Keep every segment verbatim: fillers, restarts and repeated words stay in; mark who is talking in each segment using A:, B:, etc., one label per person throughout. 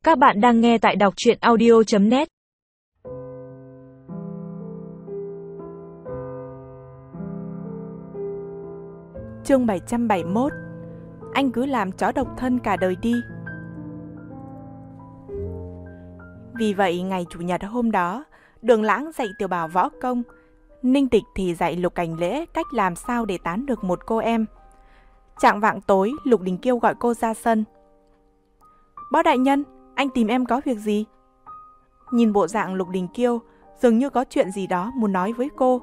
A: Các bạn đang nghe tại đọc truyện audio chấm net.
B: Chương bảy trăm bảy mươi mốt. Anh cứ làm chó độc thân cả đời đi. Vì vậy ngày Chủ nhật hôm đó, Đường Lãng dạy Tiểu Bảo võ công, Ninh Tịch thì dạy Lục Cảnh Lễ cách làm sao để tán được một cô em. Chạng vạng tối, Lục Đình Kiêu gọi cô ra sân. Bó đại nhân, anh tìm em có việc gì? Nhìn bộ dạng Lục Đình Kiêu, dường như có chuyện gì đó muốn nói với cô.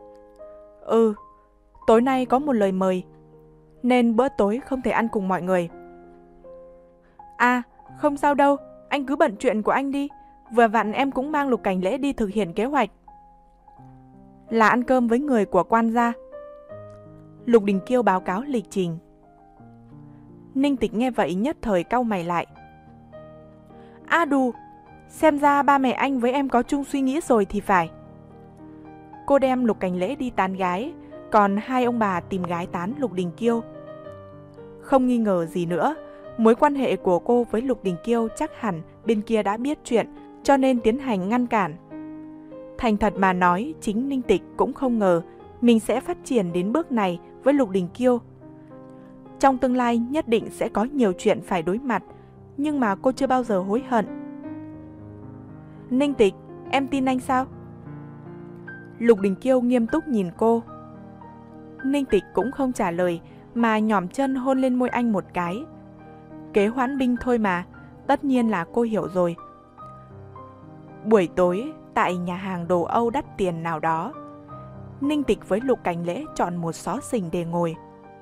B: Ừ, tối nay có một lời mời, nên bữa tối không thể ăn cùng mọi người. À, không sao đâu, anh cứ bận chuyện của anh đi. Vừa vặn em cũng mang Lục Cảnh Lễ đi thực hiện kế hoạch. Là ăn cơm với người của quan gia. Lục Đình Kiêu báo cáo lịch trình. Ninh Tịch nghe vậy nhất thời cau mày lại. A đù, xem ra ba mẹ anh với em có chung suy nghĩ rồi thì phải. Cô đem Lục Cảnh Lễ đi tán gái, còn hai ông bà tìm gái tán Lục Đình Kiêu. Không nghi ngờ gì nữa, mối quan hệ của cô với Lục Đình Kiêu chắc hẳn bên kia đã biết chuyện, cho nên tiến hành ngăn cản. Thành thật mà nói, chính Ninh Tịch cũng không ngờ mình sẽ phát triển đến bước này với Lục Đình Kiêu. Trong tương lai nhất định sẽ có nhiều chuyện phải đối mặt, nhưng mà cô chưa bao giờ hối hận. Ninh Tịch, em tin anh sao? Lục Đình Kiêu nghiêm túc nhìn cô. Ninh Tịch cũng không trả lời, mà nhỏm chân hôn lên môi anh một cái. Kế hoãn binh thôi mà, tất nhiên là cô hiểu rồi. Buổi tối, tại nhà hàng đồ Âu đắt tiền nào đó, Ninh Tịch với Lục Cảnh Lễ chọn một xó xỉnh để ngồi.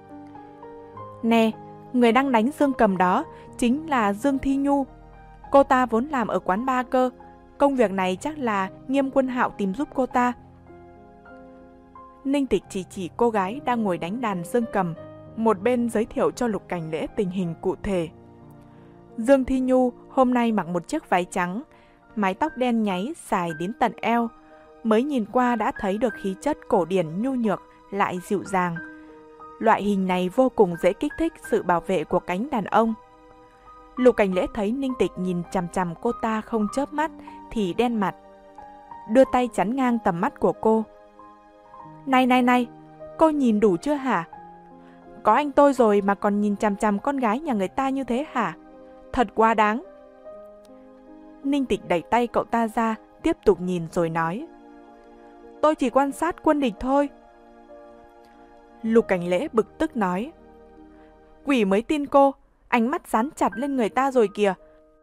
B: Nè, người đang đánh Dương Cầm đó chính là Dương Thi Nhu. Cô ta vốn làm ở quán bar cơ. Công việc này chắc là Nghiêm Quân Hạo tìm giúp cô ta. Ninh Tịch chỉ chỉ cô gái đang ngồi đánh đàn Dương Cầm, một bên giới thiệu cho Lục Cảnh Lễ tình hình cụ thể. Dương Thi Nhu hôm nay mặc một chiếc váy trắng, mái tóc đen nháy dài đến tận eo, mới nhìn qua đã thấy được khí chất cổ điển nhu nhược lại dịu dàng. Loại hình này vô cùng dễ kích thích sự bảo vệ của cánh đàn ông. Lục Cảnh Lễ thấy Ninh Tịch nhìn chằm chằm cô ta không chớp mắt thì đen mặt, đưa tay chắn ngang tầm mắt của cô. Này này này, cô nhìn đủ chưa hả? Có anh tôi rồi mà còn nhìn chằm chằm con gái nhà người ta như thế hả? Thật quá đáng. Ninh Tịch đẩy tay cậu ta ra, tiếp tục nhìn rồi nói. Tôi chỉ quan sát quân địch thôi. Lục Cảnh Lễ bực tức nói. Quỷ mới tin cô, ánh mắt dán chặt lên người ta rồi kìa.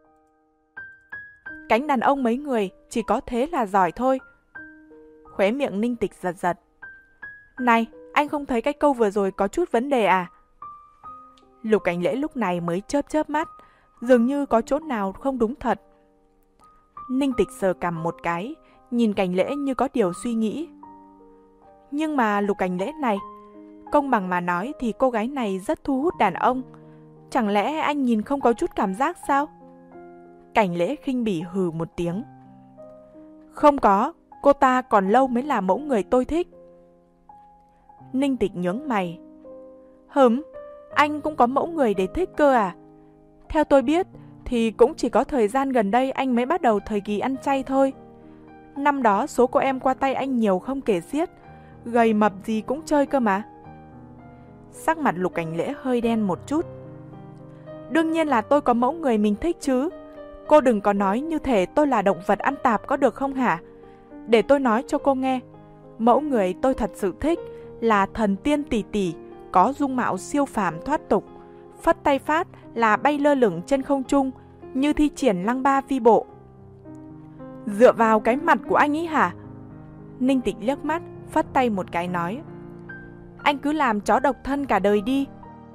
B: Cánh đàn ông mấy người chỉ có thế là giỏi thôi. Khóe miệng Ninh Tịch giật giật. Này, anh không thấy cái câu vừa rồi có chút vấn đề à? Lục Cảnh Lễ lúc này mới chớp chớp mắt, dường như có chỗ nào không đúng thật. Ninh Tịch sờ cằm một cái, nhìn Cảnh Lễ như có điều suy nghĩ. Nhưng mà Lục Cảnh Lễ này, công bằng mà nói thì cô gái này rất thu hút đàn ông. Chẳng lẽ anh nhìn không có chút cảm giác sao? Cảnh Lễ khinh bỉ hừ một tiếng. Không có, cô ta còn lâu mới là mẫu người tôi thích. Ninh Tịch nhướng mày. Hửm, anh cũng có mẫu người để thích cơ à? Theo tôi biết thì cũng chỉ có thời gian gần đây anh mới bắt đầu thời kỳ ăn chay thôi. Năm đó số cô em qua tay anh nhiều không kể xiết, gầy mập gì cũng chơi cơ mà. Sắc mặt Lục Cảnh Lễ hơi đen một chút. Đương nhiên là tôi có mẫu người mình thích chứ. Cô đừng có nói như thể tôi là động vật ăn tạp có được không hả? Để tôi nói cho cô nghe, mẫu người tôi thật sự thích là thần tiên tỷ tỷ, có dung mạo siêu phàm thoát tục, phất tay phát là bay lơ lửng trên không trung, như thi triển lăng ba vi bộ. Dựa vào cái mặt của anh ý hả? Ninh Tịch liếc mắt, phất tay một cái nói. Anh cứ làm chó độc thân cả đời đi.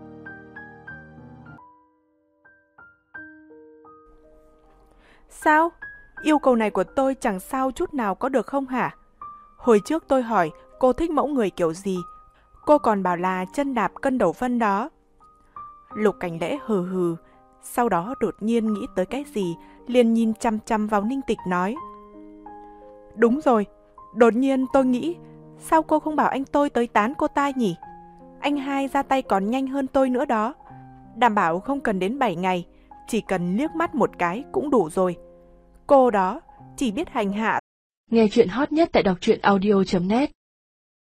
B: Sao? Yêu cầu này của tôi chẳng sao chút nào có được không hả? Hồi trước tôi hỏi cô thích mẫu người kiểu gì, cô còn bảo là chân đạp cân đầu phân đó. Lục Cảnh Lễ hừ hừ, sau đó đột nhiên nghĩ tới cái gì, liền nhìn chăm chăm vào Ninh Tịch nói. Đúng rồi, đột nhiên tôi nghĩ, sao cô không bảo anh tôi tới tán cô ta nhỉ? Anh hai ra tay còn nhanh hơn tôi nữa đó. Đảm bảo không cần đến bảy ngày, chỉ cần liếc mắt một cái cũng đủ rồi. Cô đó chỉ biết hành hạ.
C: Nghe chuyện hot nhất tại đọc truyện audio chấm net